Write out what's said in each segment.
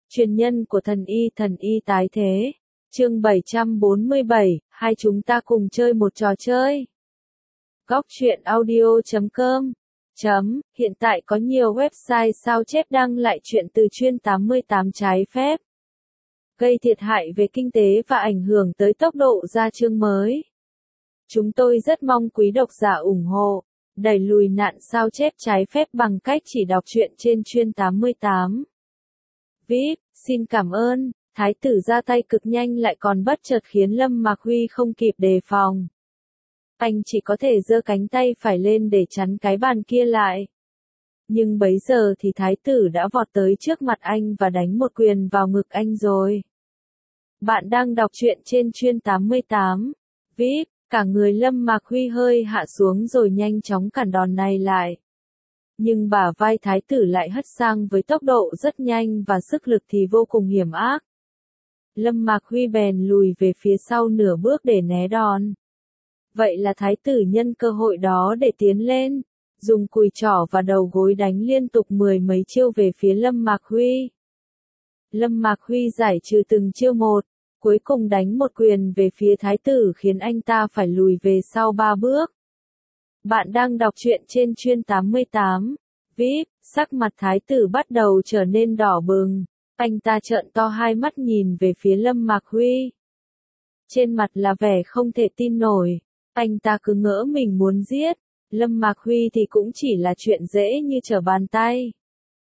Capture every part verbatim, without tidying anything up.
Truyền nhân của thần y thần y tái thế. Chương bảy trăm bốn mươi bảy, hai chúng ta cùng chơi một trò chơi. Góc truyện audio chấm com chấm, hiện tại có nhiều website sao chép đăng lại truyện từ chuyên tám mươi tám trái phép. Gây thiệt hại về kinh tế và ảnh hưởng tới tốc độ ra chương mới. Chúng tôi rất mong quý độc giả ủng hộ, đẩy lùi nạn sao chép trái phép bằng cách chỉ đọc truyện trên chuyên tám mươi tám. vê i pê, xin cảm ơn. Thái tử ra tay cực nhanh lại còn bất chợt khiến Lâm Mạc Huy không kịp đề phòng. Anh chỉ có thể giơ cánh tay phải lên để chắn cái bàn kia lại. Nhưng bấy giờ thì thái tử đã vọt tới trước mặt anh và đánh một quyền vào ngực anh rồi. Bạn đang đọc truyện trên chuyên tám mươi tám. vê i pê, cả người Lâm Mạc Huy hơi hạ xuống rồi nhanh chóng cản đòn này lại. Nhưng bả vai thái tử lại hất sang với tốc độ rất nhanh và sức lực thì vô cùng hiểm ác. Lâm Mạc Huy bèn lùi về phía sau nửa bước để né đòn. Vậy là thái tử nhân cơ hội đó để tiến lên, dùng cùi trỏ và đầu gối đánh liên tục mười mấy chiêu về phía Lâm Mạc Huy. Lâm Mạc Huy giải trừ từng chiêu một, cuối cùng đánh một quyền về phía thái tử khiến anh ta phải lùi về sau ba bước. Bạn đang đọc truyện trên chuyên tám mươi tám. vê i pê, sắc mặt thái tử bắt đầu trở nên đỏ bừng. Anh ta trợn to hai mắt nhìn về phía Lâm Mạc Huy. Trên mặt là vẻ không thể tin nổi. Anh ta cứ ngỡ mình muốn giết. Lâm Mạc Huy thì cũng chỉ là chuyện dễ như trở bàn tay.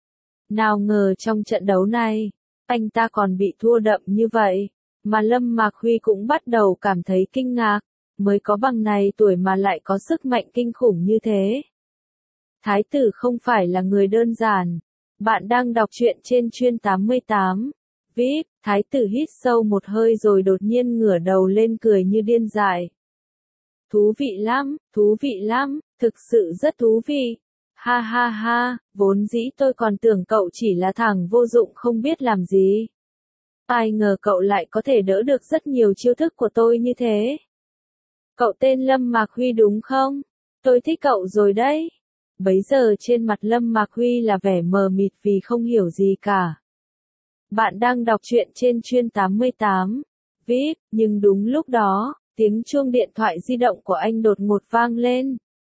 Nào ngờ trong trận đấu này, anh ta còn bị thua đậm như vậy. Mà Lâm Mạc Huy cũng bắt đầu cảm thấy kinh ngạc. Mới có bằng này tuổi mà lại có sức mạnh kinh khủng như thế. Thái tử không phải là người đơn giản. Bạn đang đọc truyện trên chuyên tám mươi tám. vê i pê, thái tử hít sâu một hơi rồi đột nhiên ngửa đầu lên cười như điên dại. Thú vị lắm, thú vị lắm, thực sự rất thú vị. Ha ha ha, vốn dĩ tôi còn tưởng cậu chỉ là thằng vô dụng không biết làm gì. Ai ngờ cậu lại có thể đỡ được rất nhiều chiêu thức của tôi như thế. Cậu tên Lâm Mạc Huy đúng không? Tôi thích cậu rồi đấy. Bấy giờ trên mặt Lâm Mạc Huy là vẻ mờ mịt vì không hiểu gì cả. Bạn đang đọc truyện trên chuyên tám mươi tám. vê i pê, nhưng đúng lúc đó, tiếng chuông điện thoại di động của anh đột ngột vang lên.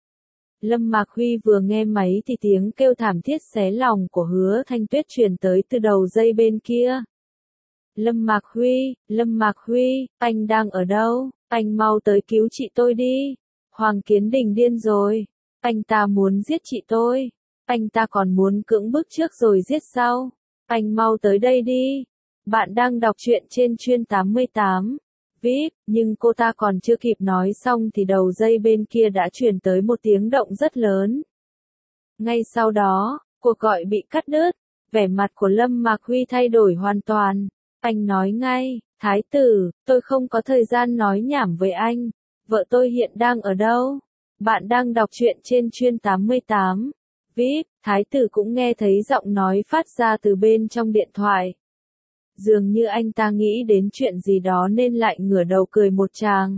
Lâm Mạc Huy vừa nghe máy thì tiếng kêu thảm thiết xé lòng của Hứa Thanh Tuyết truyền tới từ đầu dây bên kia. Lâm Mạc Huy, Lâm Mạc Huy, anh đang ở đâu? Anh mau tới cứu chị tôi đi. Hoàng Kiến Đình điên rồi. Anh ta muốn giết chị tôi. Anh ta còn muốn cưỡng bức trước rồi giết sau. Anh mau tới đây đi. Bạn đang đọc truyện trên chuyên tám mươi tám. vê i pê, nhưng cô ta còn chưa kịp nói xong thì đầu dây bên kia đã truyền tới một tiếng động rất lớn. Ngay sau đó, cuộc gọi bị cắt đứt. Vẻ mặt của Lâm Mạc Huy thay đổi hoàn toàn. Anh nói ngay, thái tử, tôi không có thời gian nói nhảm với anh. Vợ tôi hiện đang ở đâu? Bạn đang đọc truyện trên chuyên tám mươi tám. vê i pê, thái tử cũng nghe thấy giọng nói phát ra từ bên trong điện thoại. Dường như anh ta nghĩ đến chuyện gì đó nên lại ngửa đầu cười một tràng.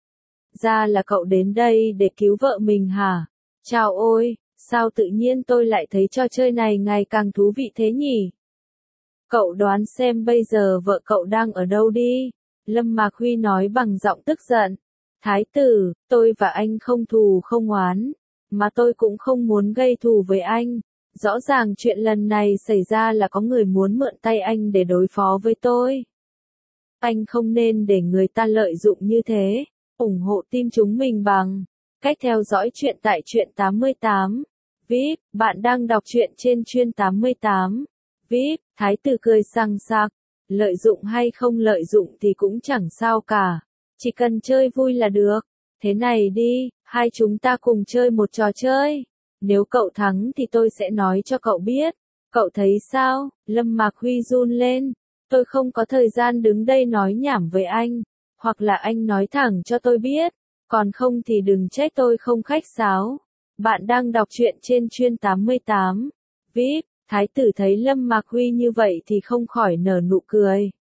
Ra là cậu đến đây để cứu vợ mình hả? Chào ôi, sao tự nhiên tôi lại thấy trò chơi này ngày càng thú vị thế nhỉ? Cậu đoán xem bây giờ vợ cậu đang ở đâu đi? Lâm Mạc Huy nói bằng giọng tức giận. Thái tử, tôi và anh không thù không oán, mà tôi cũng không muốn gây thù với anh. Rõ ràng chuyện lần này xảy ra là có người muốn mượn tay anh để đối phó với tôi. Anh không nên để người ta lợi dụng như thế. Ủng hộ team chúng mình bằng cách theo dõi chuyện tại truyện tám mươi tám. vê i pê, bạn đang đọc truyện trên chuyên tám mươi tám. vê i pê, thái tử cười sằng sặc. Lợi dụng hay không lợi dụng thì cũng chẳng sao cả. Chỉ cần chơi vui là được. Thế này đi, hai chúng ta cùng chơi một trò chơi. Nếu cậu thắng thì tôi sẽ nói cho cậu biết. Cậu thấy sao? Lâm Mạc Huy run lên. Tôi không có thời gian đứng đây nói nhảm với anh. Hoặc là anh nói thẳng cho tôi biết. Còn không thì đừng trách tôi không khách sáo. Bạn đang đọc truyện trên chuyên tám mươi tám. vê i pê, thái tử thấy Lâm Mạc Huy như vậy thì không khỏi nở nụ cười.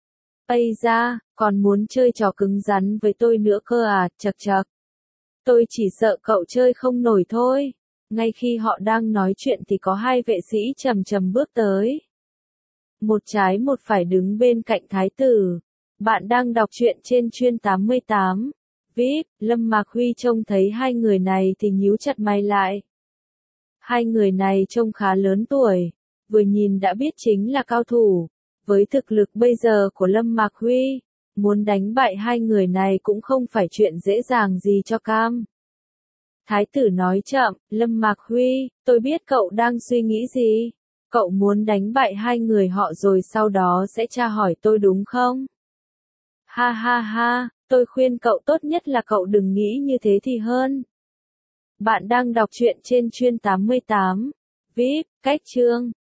Ây da, còn muốn chơi trò cứng rắn với tôi nữa cơ à, chật chật. Tôi chỉ sợ cậu chơi không nổi thôi. Ngay khi họ đang nói chuyện thì có hai vệ sĩ chầm chầm bước tới. một trái một phải đứng bên cạnh thái tử. Bạn đang đọc truyện trên chuyên tám mươi tám. vê i pê, Lâm Mạc Huy trông thấy hai người này thì nhíu chặt mày lại. Hai người này trông khá lớn tuổi, vừa nhìn đã biết chính là cao thủ. Với thực lực bây giờ của Lâm Mạc Huy, muốn đánh bại hai người này cũng không phải chuyện dễ dàng gì cho cam. Thái tử nói chậm, Lâm Mạc Huy, tôi biết cậu đang suy nghĩ gì. Cậu muốn đánh bại hai người họ rồi sau đó sẽ tra hỏi tôi đúng không? Ha ha ha, tôi khuyên cậu tốt nhất là cậu đừng nghĩ như thế thì hơn. Bạn đang đọc truyện trên chuyên tám mươi tám. vê i pê, cách chương.